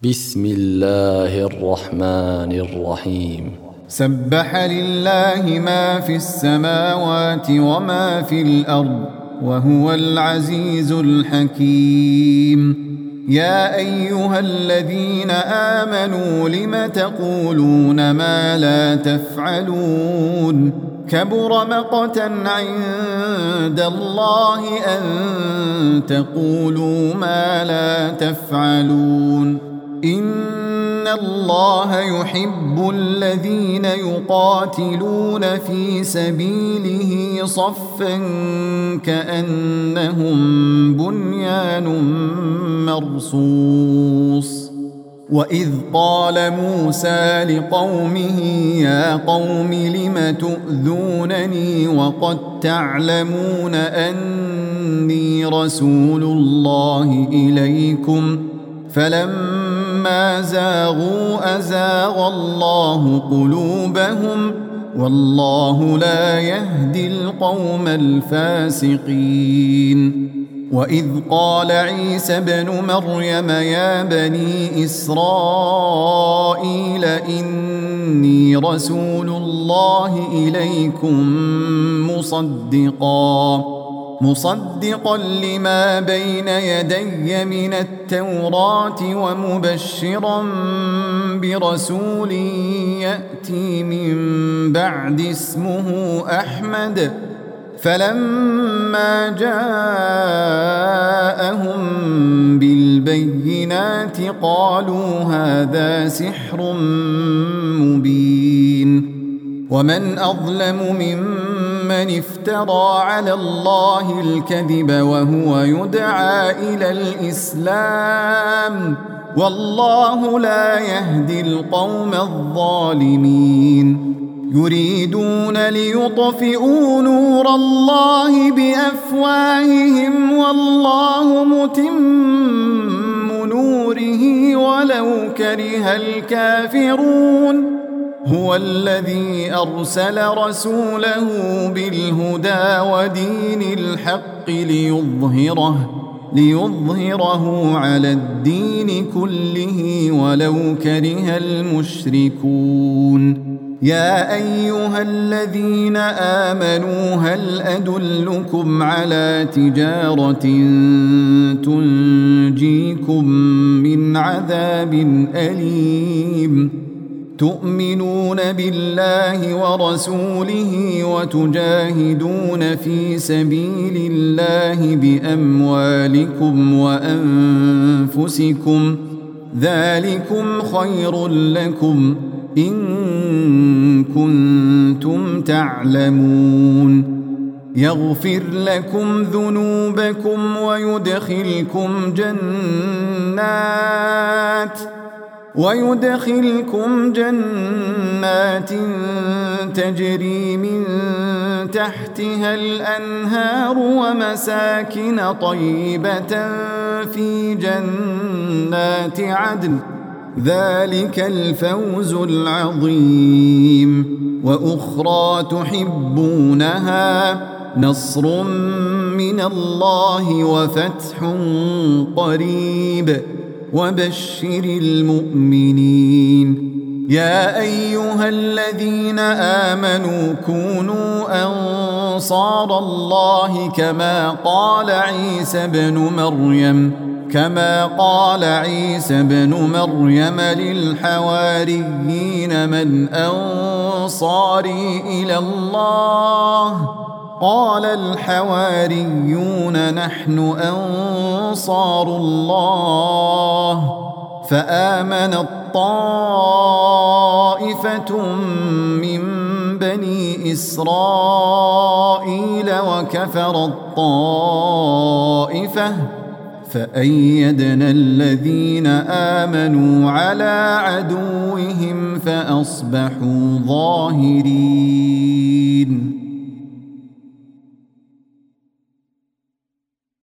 بسم الله الرحمن الرحيم. سبح لله ما في السماوات وما في الأرض وهو العزيز الحكيم. يا أيها الذين آمنوا لم تقولون ما لا تفعلون كبر مقتا عند الله أن تقولوا ما لا تفعلون. إن الله يحب الذين يقاتلون في سبيله صفا كأنهم بنيان مرصوص. وإذ قال موسى لقومه يا قوم لم تؤذونني وقد تعلمون أني رسول الله إليكم فلما زاغوا أزاغ الله قلوبهم والله لا يهدي القوم الفاسقين. وإذ قال عيسى ابن مريم يا بني إسرائيل إني رسول الله إليكم مصدقا لما بين يدي من التوراة ومبشرا برسول يأتي من بعد اسمه أحمد. فلما جاءهم بالبينات قالوا هذا سحر مبين. ومن أظلم ممن افترى على الله الكذب وهو يدعى إلى الإسلام والله لا يهدي القوم الظالمين. يريدون ليطفئوا نور الله بأفواههم والله متم نوره ولو كره الكافرون. هو الذي أرسل رسوله بالهدى ودين الحق ليظهره على الدين كله ولو كره المشركون. يا أيها الذين آمنوا هل أدلكم على تجارة تنجيكم من عذاب أليم تؤمنون بالله ورسوله وتجاهدون في سبيل الله بأموالكم وأنفسكم ذلكم خير لكم إن كنتم تعلمون. يغفر لكم ذنوبكم ويدخلكم جنات تجري من تحتها الأنهار ومساكن طيبة في جنات عدن ذلك الفوز العظيم. وأخرى تحبونها نصر من الله وفتح قريب وبشر المؤمنين. يا أيها الذين آمنوا كونوا أنصار الله كما قال عيسى بن مريم للحواريين من أنصاري إلى الله قال الحواريون نحن أنصار الله. فآمنت طائفة من بني إسرائيل وكفرت طائفة فأيدنا الذين آمنوا على عدوهم فأصبحوا ظاهرين.